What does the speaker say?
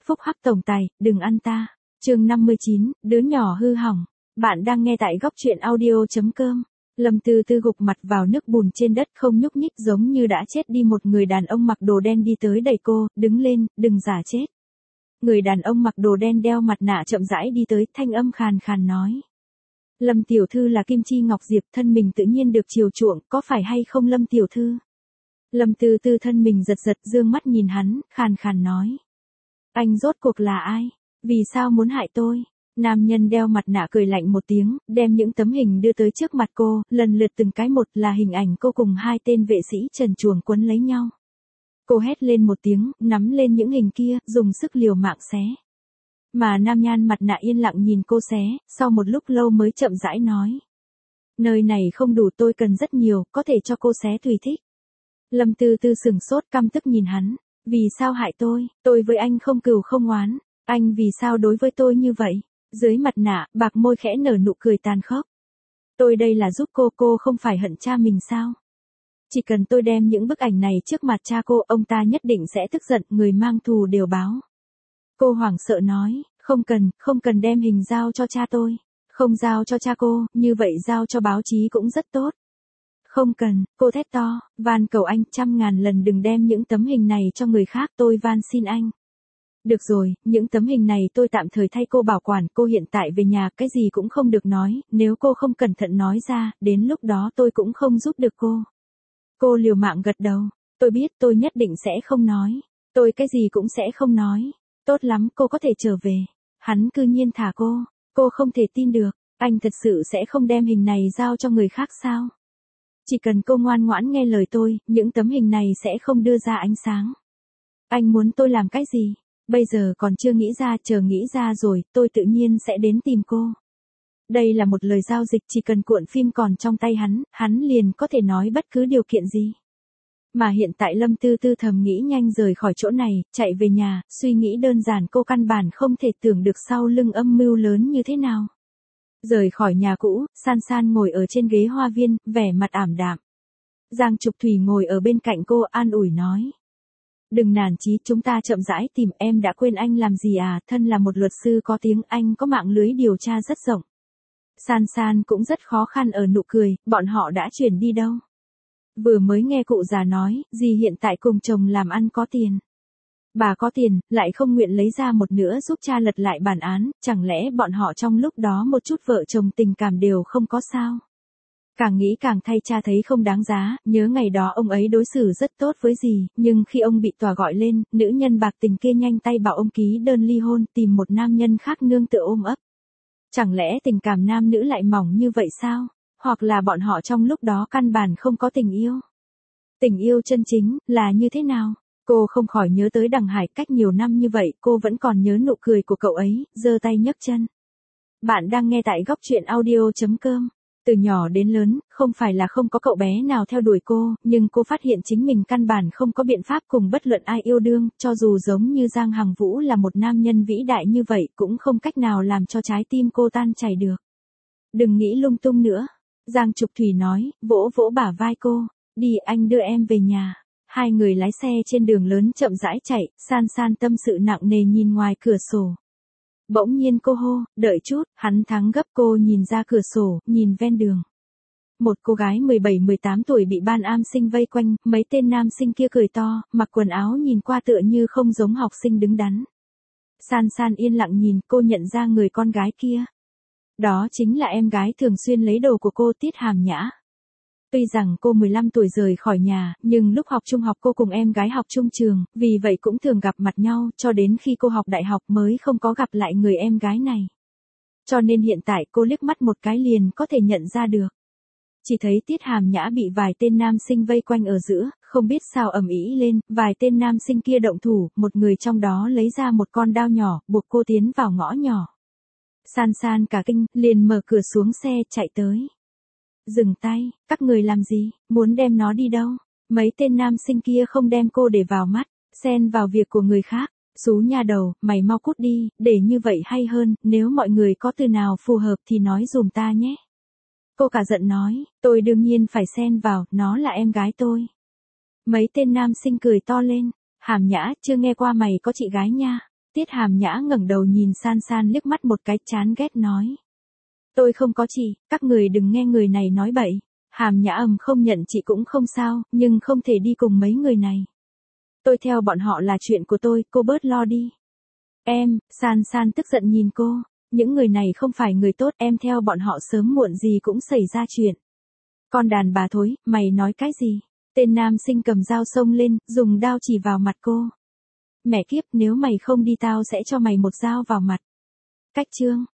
phúc hắc tổng tài, đừng ăn ta. Chương 59, đứa nhỏ hư hỏng. Bạn đang nghe tại góc truyện audio.com. Lâm Tư Tư gục mặt vào nước bùn trên đất không nhúc nhích giống như đã chết đi. Một người đàn ông mặc đồ đen đi tới đẩy cô, đứng lên, đừng giả chết. Người đàn ông mặc đồ đen đeo mặt nạ chậm rãi đi tới, thanh âm khàn khàn nói. Lâm tiểu thư là Kim Chi Ngọc Diệp, thân mình tự nhiên được chiều chuộng, có phải hay không Lâm tiểu thư? Lâm Tư Tư thân mình giật giật dương mắt nhìn hắn, khàn khàn nói. Anh rốt cuộc là ai? Vì sao muốn hại tôi? Nam nhân đeo mặt nạ cười lạnh một tiếng, đem những tấm hình đưa tới trước mặt cô, lần lượt từng cái một là hình ảnh cô cùng hai tên vệ sĩ trần truồng quấn lấy nhau. Cô hét lên một tiếng, nắm lên những hình kia, dùng sức liều mạng xé. Mà nam nhan mặt nạ yên lặng nhìn cô xé, sau một lúc lâu mới chậm rãi nói. Nơi này không đủ, tôi cần rất nhiều, có thể cho cô xé tùy thích. Lâm Tư Tư sừng sốt căm tức nhìn hắn. Vì sao hại tôi với anh không cừu không oán, anh vì sao đối với tôi như vậy? Dưới mặt nạ, bạc môi khẽ nở nụ cười tàn khốc. Tôi đây là giúp cô không phải hận cha mình sao? Chỉ cần tôi đem những bức ảnh này trước mặt cha cô, ông ta nhất định sẽ tức giận, người mang thù đều báo. Cô hoảng sợ nói, không cần đem hình giao cho cha tôi. Không giao cho cha cô, như vậy giao cho báo chí cũng rất tốt. Không cần, cô thét to, van cầu anh 100.000 lần đừng đem những tấm hình này cho người khác, tôi van xin anh. Được rồi, những tấm hình này tôi tạm thời thay cô bảo quản, cô hiện tại về nhà cái gì cũng không được nói, nếu cô không cẩn thận nói ra, đến lúc đó tôi cũng không giúp được cô. Cô liều mạng gật đầu, tôi biết tôi nhất định sẽ không nói, tôi cái gì cũng sẽ không nói, tốt lắm cô có thể trở về. Hắn cư nhiên thả cô không thể tin được, anh thật sự sẽ không đem hình này giao cho người khác sao? Chỉ cần cô ngoan ngoãn nghe lời tôi, những tấm hình này sẽ không đưa ra ánh sáng. Anh muốn tôi làm cái gì? Bây giờ còn chưa nghĩ ra, chờ nghĩ ra rồi, tôi tự nhiên sẽ đến tìm cô. Đây là một lời giao dịch, chỉ cần cuộn phim còn trong tay hắn liền có thể nói bất cứ điều kiện gì. Mà hiện tại Lâm Tư Tư thầm nghĩ nhanh rời khỏi chỗ này, chạy về nhà, suy nghĩ đơn giản, cô căn bản không thể tưởng được sau lưng âm mưu lớn như thế nào. Rời khỏi nhà cũ, San San ngồi ở trên ghế hoa viên, vẻ mặt ảm đạm. Giang Trục Thủy ngồi ở bên cạnh cô, an ủi nói. Đừng nản chí, chúng ta chậm rãi tìm, em đã quên anh làm gì à, thân là một luật sư có tiếng, anh có mạng lưới điều tra rất rộng. San San cũng rất khó khăn ở nụ cười, bọn họ đã chuyển đi đâu? Vừa mới nghe cụ già nói, dì hiện tại cùng chồng làm ăn có tiền. Bà có tiền, lại không nguyện lấy ra một nửa giúp cha lật lại bản án, chẳng lẽ bọn họ trong lúc đó một chút vợ chồng tình cảm đều không có sao? Càng nghĩ càng thay cha thấy không đáng giá, nhớ ngày đó ông ấy đối xử rất tốt với dì, nhưng khi ông bị tòa gọi lên, nữ nhân bạc tình kia nhanh tay bảo ông ký đơn ly hôn, tìm một nam nhân khác nương tựa ôm ấp. Chẳng lẽ tình cảm nam nữ lại mỏng như vậy sao? Hoặc là bọn họ trong lúc đó căn bản không có tình yêu? Tình yêu chân chính, là như thế nào? Cô không khỏi nhớ tới Đằng Hải, cách nhiều năm như vậy, cô vẫn còn nhớ nụ cười của cậu ấy, giơ tay nhấc chân. Bạn đang nghe tại góc truyện audio.com. Từ nhỏ đến lớn, không phải là không có cậu bé nào theo đuổi cô, nhưng cô phát hiện chính mình căn bản không có biện pháp cùng bất luận ai yêu đương, cho dù giống như Giang Hằng Vũ là một nam nhân vĩ đại như vậy, cũng không cách nào làm cho trái tim cô tan chảy được. Đừng nghĩ lung tung nữa. Giang Trục Thủy nói, vỗ vỗ bả vai cô, đi anh đưa em về nhà. Hai người lái xe trên đường lớn chậm rãi chạy, San San tâm sự nặng nề nhìn ngoài cửa sổ. Bỗng nhiên cô hô, đợi chút, hắn thắng gấp, cô nhìn ra cửa sổ, nhìn ven đường. Một cô gái 17-18 tuổi bị ban am sinh vây quanh, mấy tên nam sinh kia cười to, mặc quần áo nhìn qua tựa như không giống học sinh đứng đắn. San San yên lặng nhìn, cô nhận ra người con gái kia. Đó chính là em gái thường xuyên lấy đồ của cô, Tiết Hàm Nhã. Tuy rằng cô 15 tuổi rời khỏi nhà, nhưng lúc học trung học cô cùng em gái học chung trường, vì vậy cũng thường gặp mặt nhau, cho đến khi cô học đại học mới không có gặp lại người em gái này. Cho nên hiện tại cô liếc mắt một cái liền có thể nhận ra được. Chỉ thấy Tiết Hàm Nhã bị vài tên nam sinh vây quanh ở giữa, không biết sao ầm ĩ lên, vài tên nam sinh kia động thủ, một người trong đó lấy ra một con dao nhỏ, buộc cô tiến vào ngõ nhỏ. San San cả kinh, liền mở cửa xuống xe, chạy tới. Dừng tay, các người làm gì, muốn đem nó đi đâu? Mấy tên nam sinh kia không đem cô để vào mắt, xen vào việc của người khác. Xú nha đầu, mày mau cút đi, để như vậy hay hơn, nếu mọi người có từ nào phù hợp thì nói dùm ta nhé. Cô cả giận nói, tôi đương nhiên phải xen vào, nó là em gái tôi. Mấy tên nam sinh cười to lên, Hàm Nhã, chưa nghe qua mày có chị gái nha. Tiết Hàm Nhã ngẩng đầu nhìn San San liếc mắt một cái, chán ghét nói. Tôi không có chị, các người đừng nghe người này nói bậy. Hàm Nhã không nhận chị cũng không sao, nhưng không thể đi cùng mấy người này. Tôi theo bọn họ là chuyện của tôi, cô bớt lo đi. Em, San San tức giận nhìn cô. Những người này không phải người tốt, em theo bọn họ sớm muộn gì cũng xảy ra chuyện. Con đàn bà thối, mày nói cái gì? Tên nam sinh cầm dao xông lên, dùng đao chỉ vào mặt cô. Mẹ kiếp, nếu mày không đi tao sẽ cho mày một dao vào mặt. Cách chương.